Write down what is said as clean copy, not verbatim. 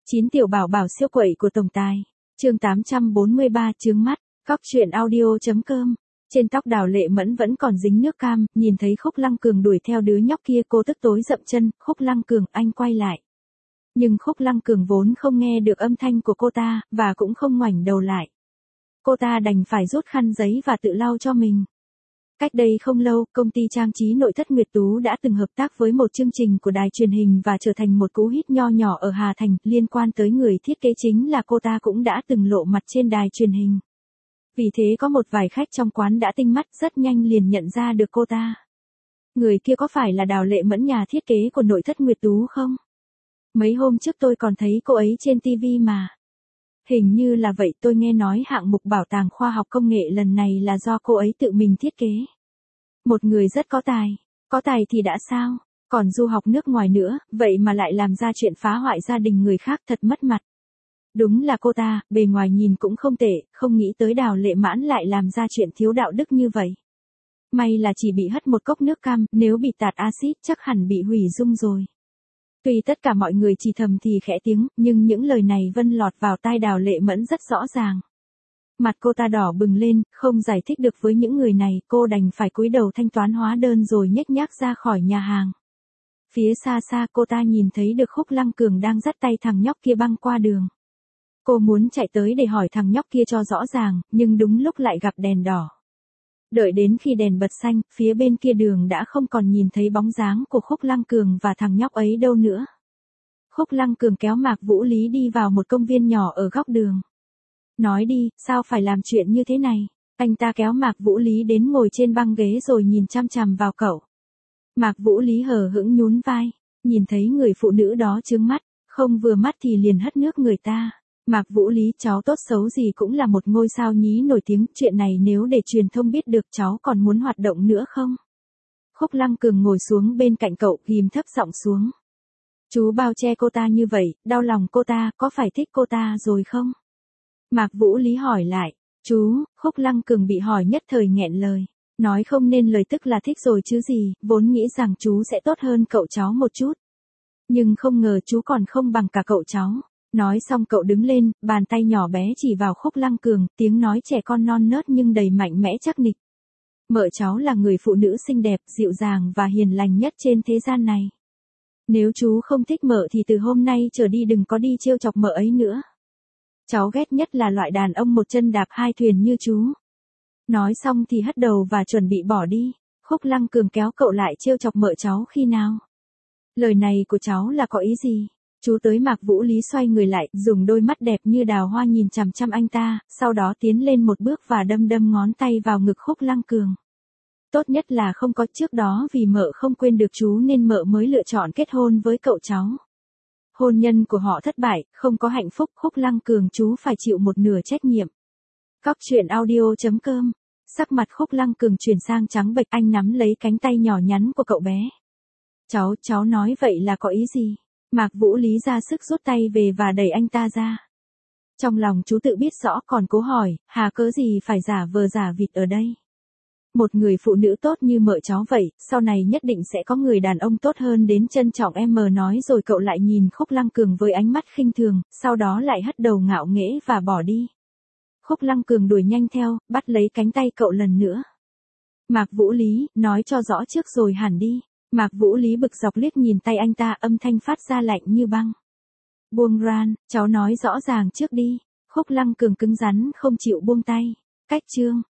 9 tiểu bảo bảo siêu quậy của tổng tài. Chương 843 chướng mắt. Góc truyện audio.com. Trên tóc Đào Lệ Mẫn vẫn còn dính nước cam, nhìn thấy Khúc Lăng Cường đuổi theo đứa nhóc kia, cô tức tối dậm chân, "Khúc Lăng Cường, anh quay lại." Nhưng Khúc Lăng Cường vốn không nghe được âm thanh của cô ta, và cũng không ngoảnh đầu lại. Cô ta đành phải rút khăn giấy và tự lau cho mình. Cách đây không lâu, công ty trang trí nội thất Nguyệt Tú đã từng hợp tác với một chương trình của đài truyền hình và trở thành một cú hit nho nhỏ ở Hà Thành. Liên quan tới người thiết kế chính là cô ta cũng đã từng lộ mặt trên đài truyền hình. Vì thế có một vài khách trong quán đã tinh mắt, rất nhanh liền nhận ra được cô ta. Người kia có phải là Đào Lệ Mẫn, nhà thiết kế của nội thất Nguyệt Tú không? Mấy hôm trước tôi còn thấy cô ấy trên TV mà. Hình như là vậy, tôi nghe nói hạng mục bảo tàng khoa học công nghệ lần này là do cô ấy tự mình thiết kế. Một người rất có tài. Có tài thì đã sao? Còn du học nước ngoài nữa, vậy mà lại làm ra chuyện phá hoại gia đình người khác, thật mất mặt. Đúng là cô ta, bề ngoài nhìn cũng không tệ, không nghĩ tới Đào Lệ Mãn lại làm ra chuyện thiếu đạo đức như vậy. May là chỉ bị hất một cốc nước cam, nếu bị tạt axit chắc hẳn bị hủy dung rồi. Tuy tất cả mọi người chỉ thầm thì khẽ tiếng, nhưng những lời này vân lọt vào tai Đào Lệ Mẫn rất rõ ràng. Mặt cô ta đỏ bừng lên, không giải thích được với những người này, cô đành phải cúi đầu thanh toán hóa đơn rồi nhếch nhác ra khỏi nhà hàng. Phía xa xa cô ta nhìn thấy được Khúc Lăng Cường đang dắt tay thằng nhóc kia băng qua đường. Cô muốn chạy tới để hỏi thằng nhóc kia cho rõ ràng, nhưng đúng lúc lại gặp đèn đỏ. Đợi đến khi đèn bật xanh, phía bên kia đường đã không còn nhìn thấy bóng dáng của Khúc Lăng Cường và thằng nhóc ấy đâu nữa. Khúc Lăng Cường kéo Mạc Vũ Lý đi vào một công viên nhỏ ở góc đường. "Nói đi, sao phải làm chuyện như thế này?" Anh ta kéo Mạc Vũ Lý đến ngồi trên băng ghế rồi nhìn chăm chằm vào cậu. Mạc Vũ Lý hờ hững nhún vai, nhìn thấy người phụ nữ đó trướng mắt, không vừa mắt thì liền hất nước người ta. "Mạc Vũ Lý, cháu tốt xấu gì cũng là một ngôi sao nhí nổi tiếng, chuyện này nếu để truyền thông biết được cháu còn muốn hoạt động nữa không?" Khúc Lăng Cường ngồi xuống bên cạnh cậu, ghim thấp giọng xuống. "Chú bao che cô ta như vậy, đau lòng cô ta, có phải thích cô ta rồi không?" Mạc Vũ Lý hỏi lại. "Chú," Khúc Lăng Cường bị hỏi nhất thời nghẹn lời. Nói không nên lời, tức là thích rồi chứ gì, vốn nghĩ rằng chú sẽ tốt hơn cậu cháu một chút. Nhưng không ngờ chú còn không bằng cả cậu cháu. Nói xong cậu đứng lên, bàn tay nhỏ bé chỉ vào Khúc Lăng Cường, tiếng nói trẻ con non nớt nhưng đầy mạnh mẽ chắc nịch. "Mợ cháu là người phụ nữ xinh đẹp, dịu dàng và hiền lành nhất trên thế gian này. Nếu chú không thích mợ thì từ hôm nay trở đi đừng có đi trêu chọc mợ ấy nữa. Cháu ghét nhất là loại đàn ông một chân đạp hai thuyền như chú." Nói xong thì hất đầu và chuẩn bị bỏ đi. Khúc Lăng Cường kéo cậu lại, "Trêu chọc mợ cháu khi nào? Lời này của cháu là có ý gì?" Chú tới. Mạc Vũ Lý xoay người lại, dùng đôi mắt đẹp như đào hoa nhìn chằm chằm anh ta, sau đó tiến lên một bước và đâm ngón tay vào ngực Khúc Lăng Cường. "Tốt nhất là không có, trước đó vì mợ không quên được chú nên mợ mới lựa chọn kết hôn với cậu cháu. Hôn nhân của họ thất bại, không có hạnh phúc, Khúc Lăng Cường chú phải chịu một nửa trách nhiệm." Góc truyện audio.com. Sắc mặt Khúc Lăng Cường chuyển sang trắng bệch, anh nắm lấy cánh tay nhỏ nhắn của cậu bé. Cháu nói vậy là có ý gì?" Mạc Vũ Lý ra sức rút tay về và đẩy anh ta ra. Trong lòng chú tự biết rõ còn cố hỏi, hà cớ gì phải giả vờ giả vịt ở đây. Một người phụ nữ tốt như mợ cháu vậy, sau này nhất định sẽ có người đàn ông tốt hơn đến trân trọng em. Nói rồi cậu lại nhìn Khúc Lăng Cường với ánh mắt khinh thường, sau đó lại hất đầu ngạo nghễ và bỏ đi. Khúc Lăng Cường đuổi nhanh theo, bắt lấy cánh tay cậu lần nữa. "Mạc Vũ Lý, nói cho rõ trước rồi hẳn đi." Mạc Vũ Lý bực dọc liếc nhìn tay anh ta, âm thanh phát ra lạnh như băng. "Buông ran, cháu nói rõ ràng trước đi." Khúc Lăng Cường cứng rắn không chịu buông tay. Cách chương